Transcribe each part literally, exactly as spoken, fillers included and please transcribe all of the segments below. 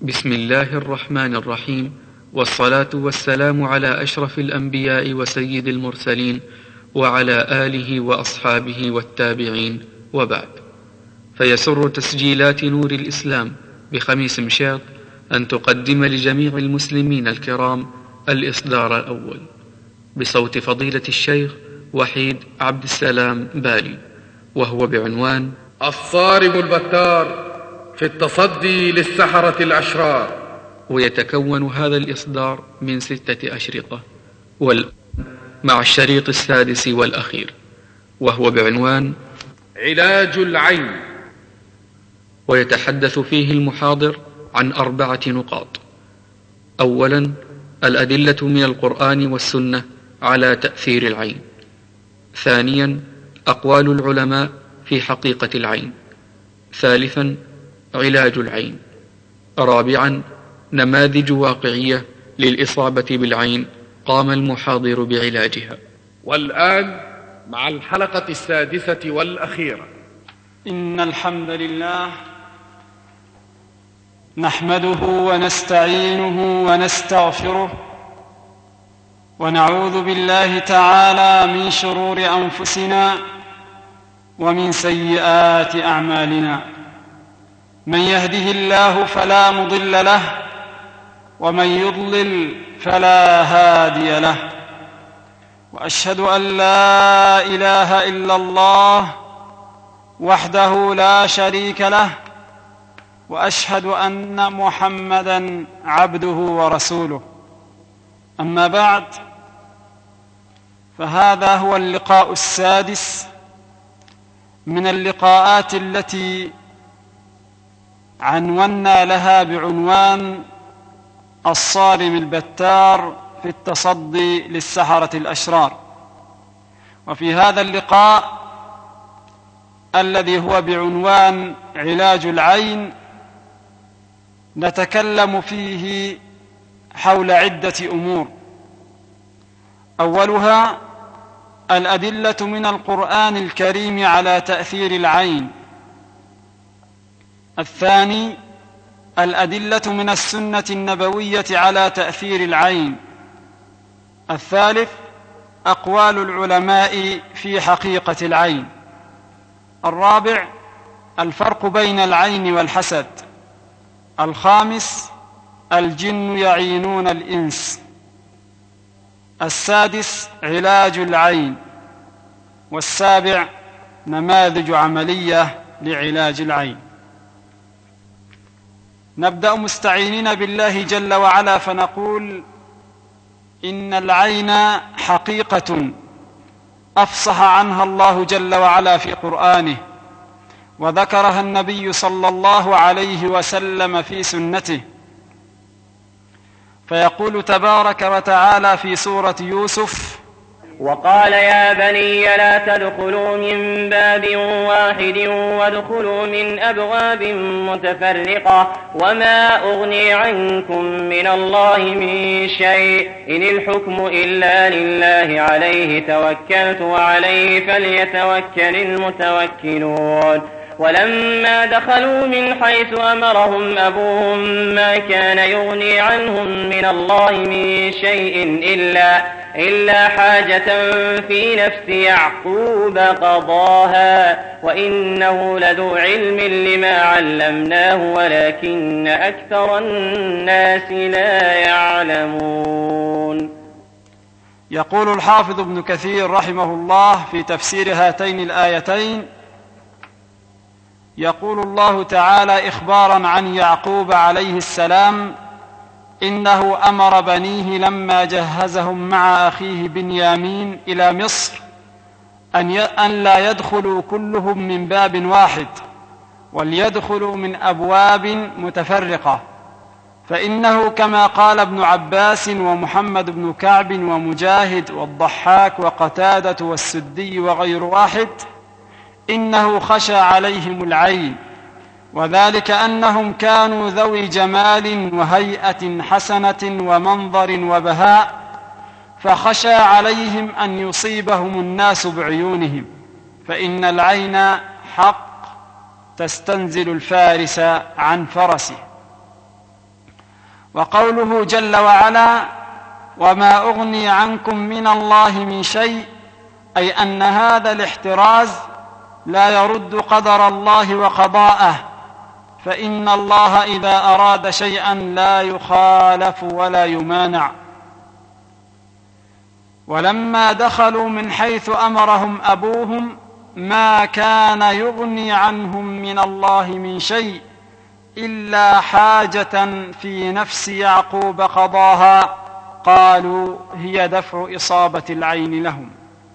بسم الله الرحمن الرحيم، والصلاة والسلام على أشرف الأنبياء وسيد المرسلين، وعلى آله وأصحابه والتابعين، وبعد. فيسر تسجيلات نور الإسلام بخميس مشاط أن تقدم لجميع المسلمين الكرام الإصدار الأول بصوت فضيلة الشيخ وحيد عبد السلام بالي، وهو بعنوان الصارم البتار في التصدي للسحرة الأشرار. ويتكون هذا الإصدار من ستة أشرطة، والآن مع الشريط السادس والأخير، وهو بعنوان علاج العين. ويتحدث فيه المحاضر عن أربعة نقاط. أولا، الأدلة من القرآن والسنة على تأثير العين. ثانيا، أقوال العلماء في حقيقة العين. ثالثا، علاج العين. رابعا، نماذج واقعية للإصابة بالعين قام المحاضر بعلاجها. والآن مع الحلقة السادسة والأخيرة. إن الحمد لله نحمده ونستعينه ونستغفره، ونعوذ بالله تعالى من شرور أنفسنا ومن سيئات أعمالنا. من يهده الله فلا مضل له، ومن يضلل فلا هادي له. وأشهد أن لا إله إلا الله وحده لا شريك له، وأشهد أن محمدًا عبده ورسوله. أما بعد، فهذا هو اللقاء السادس من اللقاءات التي عنونا لها بعنوان الصارم البتار في التصدي للسحرة الأشرار. وفي هذا اللقاء الذي هو بعنوان علاج العين نتكلم فيه حول عدة أمور. أولها الأدلة من القرآن الكريم على تأثير العين. الثاني الأدلة من السنة النبوية على تأثير العين. الثالث أقوال العلماء في حقيقة العين. الرابع الفرق بين العين والحسد. الخامس الجن يعينون الإنس. السادس علاج العين. والسابع نماذج عملية لعلاج العين. نبدأ مستعينين بالله جل وعلا فنقول إن العين حقيقة أفصح عنها الله جل وعلا في قرآنه، وذكرها النبي صلى الله عليه وسلم في سنته. فيقول تبارك وتعالى في سورة يوسف: وقال يا بني لا تدخلوا من باب واحد وادخلوا من أبواب متفرقة وما أغني عنكم من الله من شيء إن الحكم إلا لله عليه توكلت وعليه فليتوكل المتوكلون. ولما دخلوا من حيث أمرهم أبوهم ما كان يغني عنهم من الله من شيء إلا, إلا حاجة في نفس يعقوب قضاها وإنه لذو علم لما علمناه ولكن أكثر الناس لا يعلمون. يقول الحافظ ابن كثير رحمه الله في تفسير هاتين الآيتين: يقول الله تعالى إخباراً عن يعقوب عليه السلام: إنه أمر بنيه لما جهزهم مع أخيه بنيامين إلى مصر أن لا يدخلوا كلهم من باب واحد، وليدخلوا من أبواب متفرقة، فإنه كما قال ابن عباس ومحمد بن كعب ومجاهد والضحاك وقتادة والسدي وغير واحد، إنه خشى عليهم العين، وذلك أنهم كانوا ذوي جمال وهيئة حسنة ومنظر وبهاء، فخشى عليهم أن يصيبهم الناس بعيونهم، فإن العين حق تستنزل الفارس عن فرسه. وقوله جل وعلا: وما أغني عنكم من الله من شيء، أي أن هذا الاحتراز لا يرد قدر الله وقضاءه، فإن الله إذا أراد شيئا لا يخالف ولا يمانع. ولما دخلوا من حيث أمرهم أبوهم ما كان يغني عنهم من الله من شيء إلا حاجة في نفس يعقوب قضاها، قالوا هي دفع إصابة العين لهم.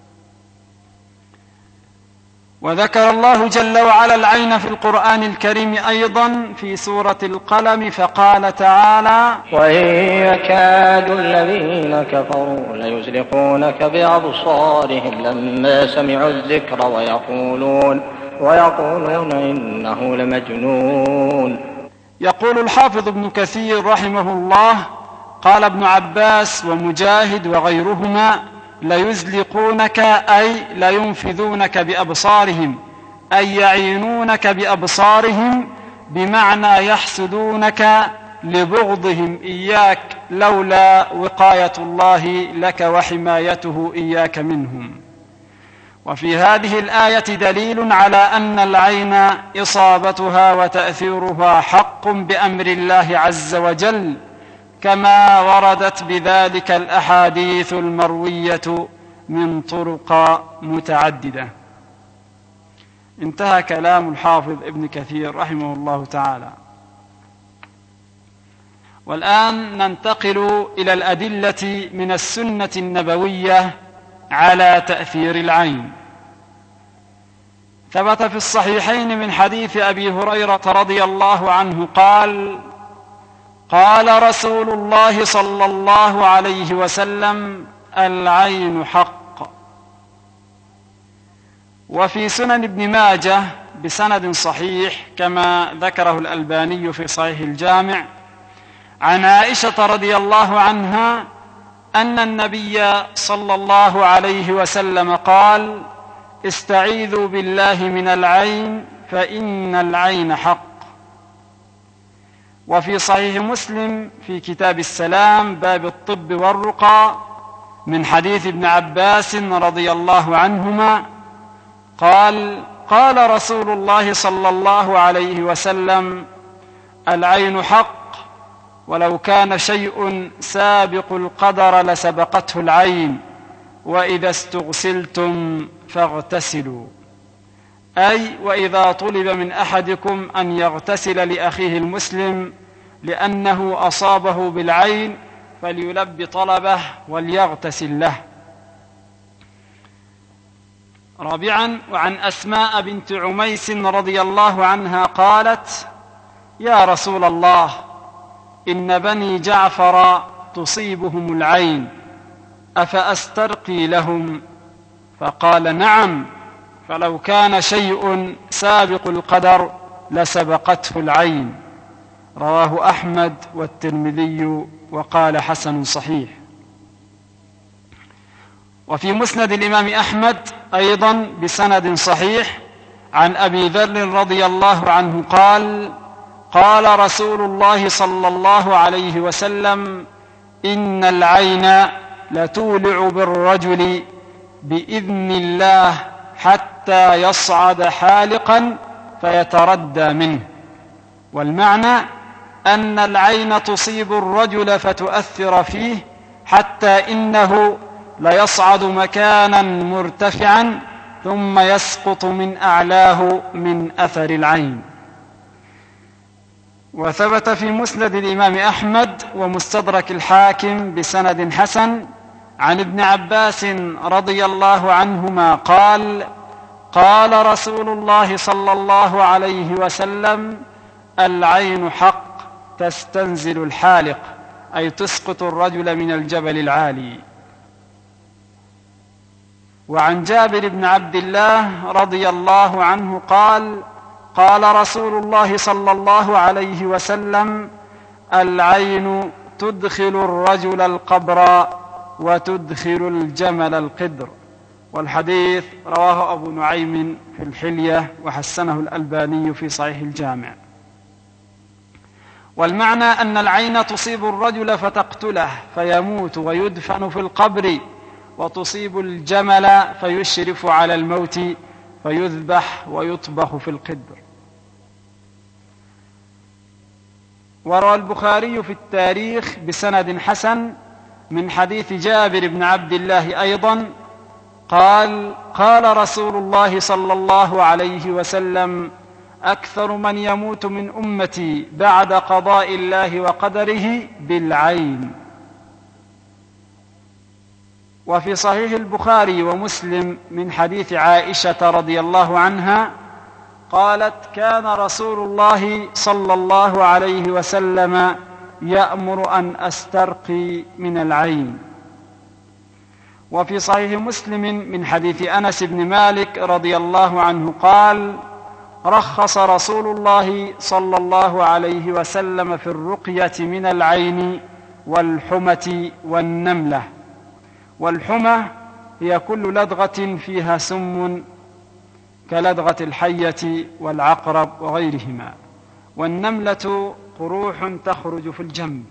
وذكر الله جل وعلا العين في القرآن الكريم أيضا في سورة القلم، فقال تعالى: وإن يكاد الذين كفروا ليزلقونك بأبصارهم لما سمعوا الذكر ويقولون, ويقولون إنه لمجنون. يقول الحافظ ابن كثير رحمه الله: قال ابن عباس ومجاهد وغيرهما: ليزلقونك أي لينفذونك بأبصارهم، أي يعينونك بأبصارهم، بمعنى يحسدونك لبغضهم إياك لولا وقاية الله لك وحمايته إياك منهم. وفي هذه الآية دليل على أن العين إصابتها وتأثيرها حق بأمر الله عز وجل، كما وردت بذلك الأحاديث المروية من طرق متعددة. انتهى كلام الحافظ ابن كثير رحمه الله تعالى. والآن ننتقل إلى الأدلة من السنة النبوية على تأثير العين. ثبت في الصحيحين من حديث أبي هريرة رضي الله عنه قال: قال رسول الله صلى الله عليه وسلم: العين حق. وفي سنن ابن ماجه بسند صحيح كما ذكره الألباني في صحيح الجامع عن عائشة رضي الله عنها أن النبي صلى الله عليه وسلم قال: استعيذوا بالله من العين فإن العين حق. وفي صحيح مسلم في كتاب السلام باب الطب والرقى من حديث ابن عباس رضي الله عنهما قال: قال رسول الله صلى الله عليه وسلم: العين حق، ولو كان شيء سابق القدر لسبقته العين، وإذا استغسلتم فاغتسلوا، أي وإذا طلب من أحدكم أن يغتسل لأخيه المسلم لأنه أصابه بالعين فليلبي طلبه وليغتسل له. رابعا: وعن أسماء بنت عميس رضي الله عنها قالت: يا رسول الله، إن بني جعفر تصيبهم العين، أفأسترقي لهم؟ فقال: نعم، فلو كان شيء سابق القدر لسبقته العين. رواه أحمد والترمذي وقال حسن صحيح. وفي مسند الإمام أحمد أيضا بسند صحيح عن أبي ذر رضي الله عنه قال: قال رسول الله صلى الله عليه وسلم: إن العين لتولع بالرجل بإذن الله حتى يصعد حالقا فيتردى منه. والمعنى أن العين تصيب الرجل فتؤثر فيه حتى إنه ليصعد مكانا مرتفعا ثم يسقط من أعلاه من أثر العين. وثبت في مسند الإمام أحمد ومستدرك الحاكم بسند حسن عن ابن عباس رضي الله عنهما قال: قال رسول الله صلى الله عليه وسلم: العين حق تستنزل الحالق، أي تسقط الرجل من الجبل العالي. وعن جابر بن عبد الله رضي الله عنه قال: قال رسول الله صلى الله عليه وسلم: العين تدخل الرجل القبر وتدخل الجمل القدر. والحديث رواه أبو نعيم في الحلية وحسنه الألباني في صحيح الجامع. والمعنى أن العين تصيب الرجل فتقتله فيموت ويدفن في القبر، وتصيب الجمل فيشرف على الموت فيذبح ويطبخ في القدر. وروى البخاري في التاريخ بسند حسن من حديث جابر بن عبد الله أيضا قال: قال رسول الله صلى الله عليه وسلم: أكثر من يموت من أمتي بعد قضاء الله وقدره بالعين. وفي صحيح البخاري ومسلم من حديث عائشة رضي الله عنها قالت: كان رسول الله صلى الله عليه وسلم يأمر أن أسترقي من العين. وفي صحيح مسلم من حديث أنس بن مالك رضي الله عنه قال: رخص رسول الله صلى الله عليه وسلم في الرقية من العين والحمة والنملة. والحمة هي كل لدغة فيها سم كلدغة الحية والعقرب وغيرهما، والنملة قروح تخرج في الجنب.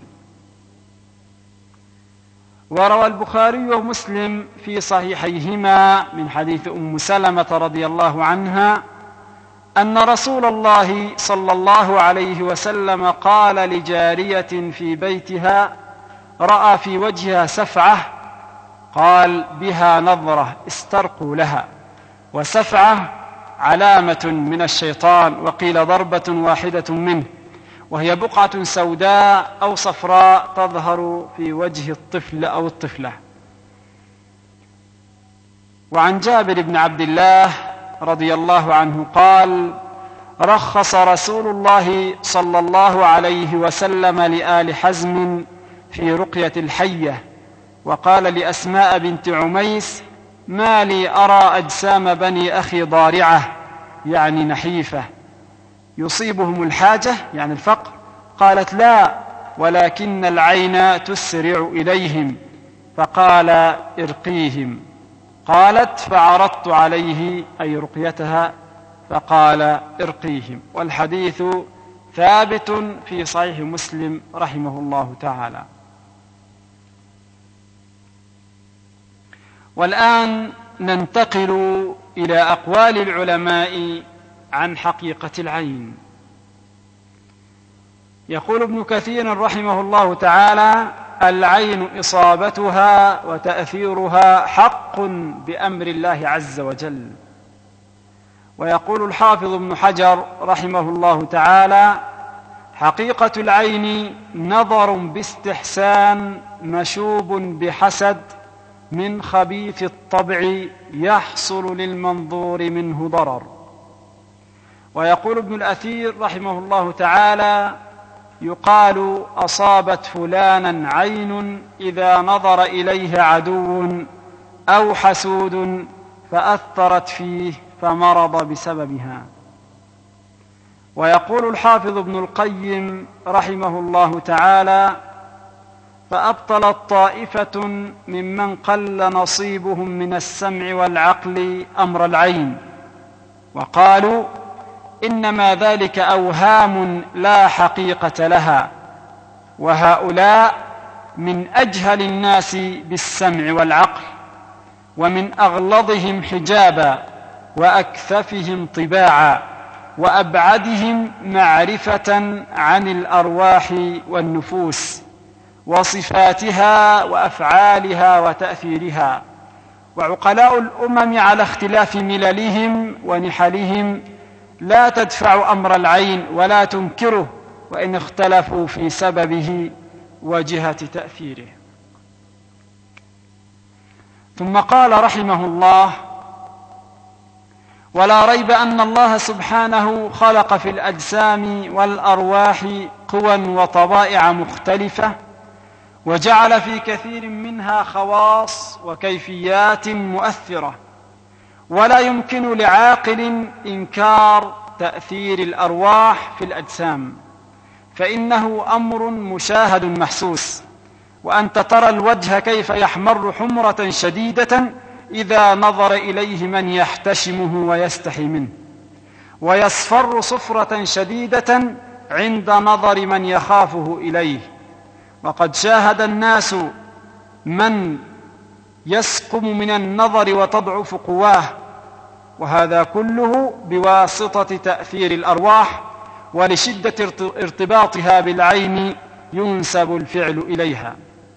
وروى البخاري ومسلم في صحيحيهما من حديث أم سلمة رضي الله عنها أن رسول الله صلى الله عليه وسلم قال لجارية في بيتها رأى في وجهها سفعة، قال: بها نظرة استرقوا لها. وسفعة علامة من الشيطان، وقيل ضربة واحدة منه، وهي بقعة سوداء أو صفراء تظهر في وجه الطفل أو الطفلة. وعن جابر بن عبد الله رضي الله عنه قال: رخص رسول الله صلى الله عليه وسلم لآل حزم في رقية الحية، وقال لأسماء بنت عميس: ما لي أرى أجسام بني أخي ضارعة، يعني نحيفة، يصيبهم الحاجة يعني الفقر؟ قالت: لا، ولكن العين تسرع إليهم. فقال: ارقيهم. قالت: فعرضت عليه أي رقيتها، فقال: ارقيهم. والحديث ثابت في صحيح مسلم رحمه الله تعالى. والآن ننتقل إلى أقوال العلماء عن حقيقة العين. يقول ابن كثير رحمه الله تعالى: العين إصابتها وتأثيرها حق بأمر الله عز وجل. ويقول الحافظ ابن حجر رحمه الله تعالى: حقيقة العين نظر باستحسان مشوب بحسد من خبيث الطبع يحصل للمنظور منه ضرر. ويقول ابن الأثير رحمه الله تعالى: يقال أصابت فلانا عين إذا نظر إليه عدو أو حسود فأثرت فيه فمرض بسببها. ويقول الحافظ ابن القيم رحمه الله تعالى: فأبطلت طائفة ممن قل نصيبهم من السمع والعقل أمر العين، وقالوا إنما ذلك أوهام لا حقيقة لها، وهؤلاء من أجهل الناس بالسمع والعقل، ومن أغلظهم حجابا، وأكثفهم طباعا، وأبعدهم معرفة عن الأرواح والنفوس وصفاتها وأفعالها وتأثيرها. وعقلاء الأمم على اختلاف مللهم ونحلهم لا تدفع أمر العين ولا تنكره، وإن اختلفوا في سببه وجهة تأثيره. ثم قال رحمه الله: ولا ريب أن الله سبحانه خلق في الأجسام والأرواح قوى وطبائع مختلفة، وجعل في كثير منها خواص وكيفيات مؤثرة، ولا يمكن لعاقل إنكار تأثير الأرواح في الأجسام، فإنه أمر مشاهد محسوس. وأنت ترى الوجه كيف يحمر حمرة شديدة إذا نظر إليه من يحتشمه ويستحي منه، ويصفر صفرة شديدة عند نظر من يخافه إليه. وقد شاهد الناس من يسقم من النظر وتضعف قواه، وهذا كله بواسطة تأثير الأرواح، ولشدة ارتباطها بالعين ينسب الفعل إليها،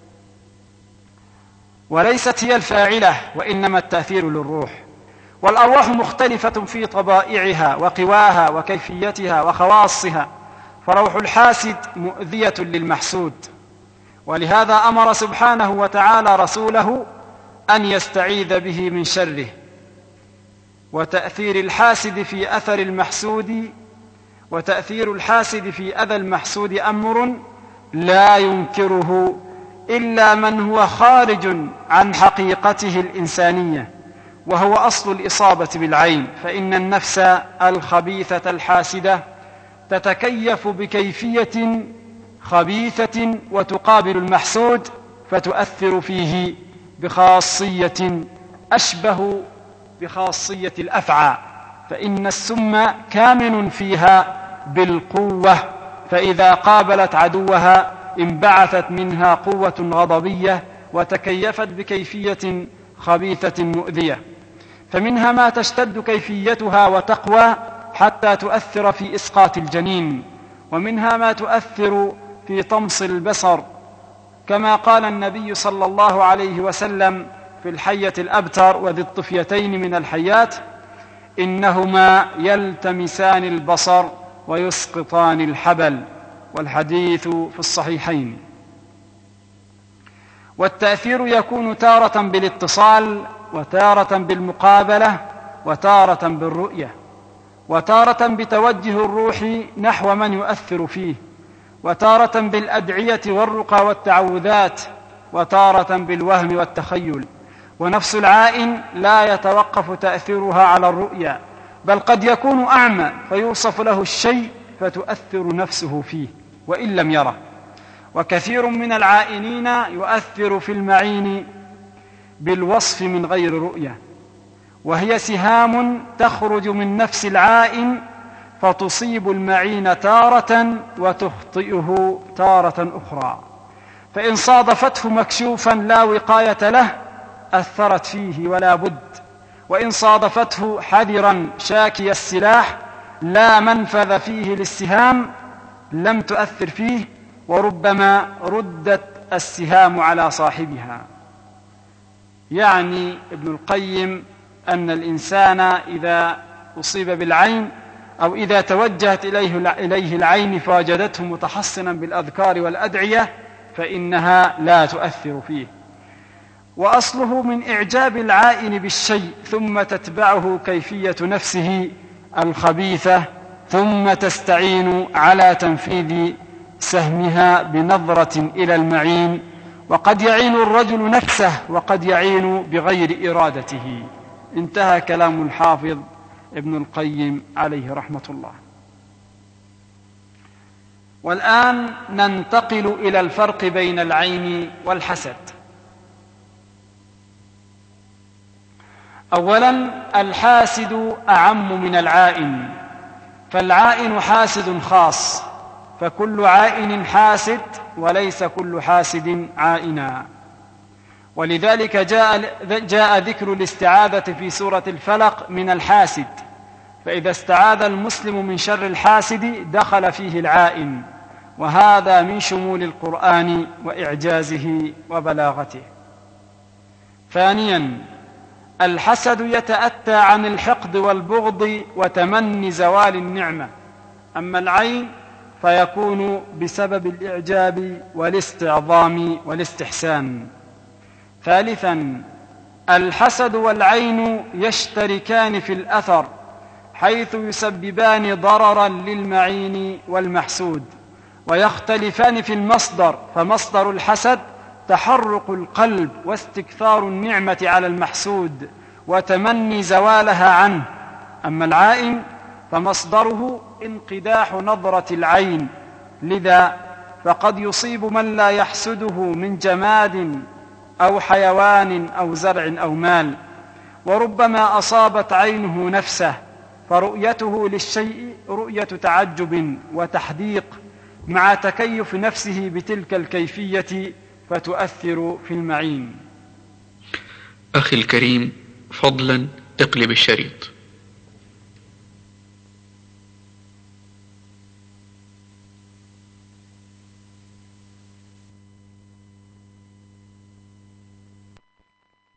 وليست هي الفاعلة، وإنما التأثير للروح. والأرواح مختلفة في طبائعها وقواها وكيفيتها وخواصها، فروح الحاسد مؤذية للمحسود، ولهذا أمر سبحانه وتعالى رسوله أن يستعيذ به من شره وتأثير الحاسد في أثر المحسود. وتأثير الحاسد في أذى المحسود أمر لا ينكره إلا من هو خارج عن حقيقته الإنسانية، وهو أصل الإصابة بالعين. فإن النفس الخبيثة الحاسدة تتكيف بكيفية خبيثة وتقابل المحسود، فتؤثر فيه بخاصية أشبه بخاصية الأفعى، فإن السم كامن فيها بالقوة، فإذا قابلت عدوها انبعثت منها قوة غضبية وتكيفت بكيفية خبيثة مؤذية. فمنها ما تشتد كيفيتها وتقوى حتى تؤثر في إسقاط الجنين، ومنها ما تؤثر في طمس البصر، كما قال النبي صلى الله عليه وسلم في الحية الأبتر وذي الطفيتين من الحيات: إنهما يلتمسان البصر ويسقطان الحبل، والحديث في الصحيحين. والتأثير يكون تارة بالاتصال، وتارة بالمقابلة، وتارة بالرؤية، وتارة بتوجه الروح نحو من يؤثر فيه، وتارة بالأدعية والرقى والتعوذات، وتارة بالوهم والتخيل. ونفس العائن لا يتوقف تأثيرها على الرؤيا، بل قد يكون أعمى فيوصف له الشيء فتؤثر نفسه فيه وإن لم يره. وكثير من العائنين يؤثر في المعين بالوصف من غير رؤية، وهي سهام تخرج من نفس العائن فتصيب المعين تارة وتخطئه تارة أخرى، فإن صادفته مكشوفا لا وقاية له أثرت فيه ولا بد، وإن صادفته حذرا شاكي السلاح لا منفذ فيه للسهام لم تؤثر فيه، وربما ردت السهام على صاحبها. يعني ابن القيم أن الإنسان إذا أصيب بالعين أو إذا توجهت إليه, إليه العين فوجدته متحصنا بالأذكار والأدعية فإنها لا تؤثر فيه. وأصله من إعجاب العائن بالشيء، ثم تتبعه كيفية نفسه الخبيثة، ثم تستعين على تنفيذ سهمها بنظرة إلى المعين. وقد يعين الرجل نفسه وقد يعين بغير إرادته. انتهى كلام الحافظ ابن القيم عليه رحمة الله. والآن ننتقل إلى الفرق بين العين والحسد. أولا، الحاسد أعم من العائن، فالعائن حاسد خاص، فكل عائن حاسد وليس كل حاسد عائنا. ولذلك جاء, جاء ذكر الاستعاذة في سورة الفلق من الحاسد، فإذا استعاذ المسلم من شر الحاسد دخل فيه العائن، وهذا من شمول القرآن وإعجازه وبلاغته. ثانيا، الحسد يتأتى عن الحقد والبغض وتمني زوال النعمة، أما العين فيكون بسبب الإعجاب والاستعظام والاستحسان. ثالثا، الحسد والعين يشتركان في الأثر، حيث يسببان ضررا للمعين والمحسود، ويختلفان في المصدر، فمصدر الحسد تحرق القلب واستكثار النعمة على المحسود وتمني زوالها عنه، أما العائن فمصدره انقداح نظرة العين، لذا فقد يصيب من لا يحسده من جماد أو حيوان أو زرع أو مال، وربما أصابت عينه نفسه فرؤيته للشيء رؤية تعجب وتحديق مع تكيف نفسه بتلك الكيفية فتؤثر في المعين. أخي الكريم، فضلا اقلب الشريط.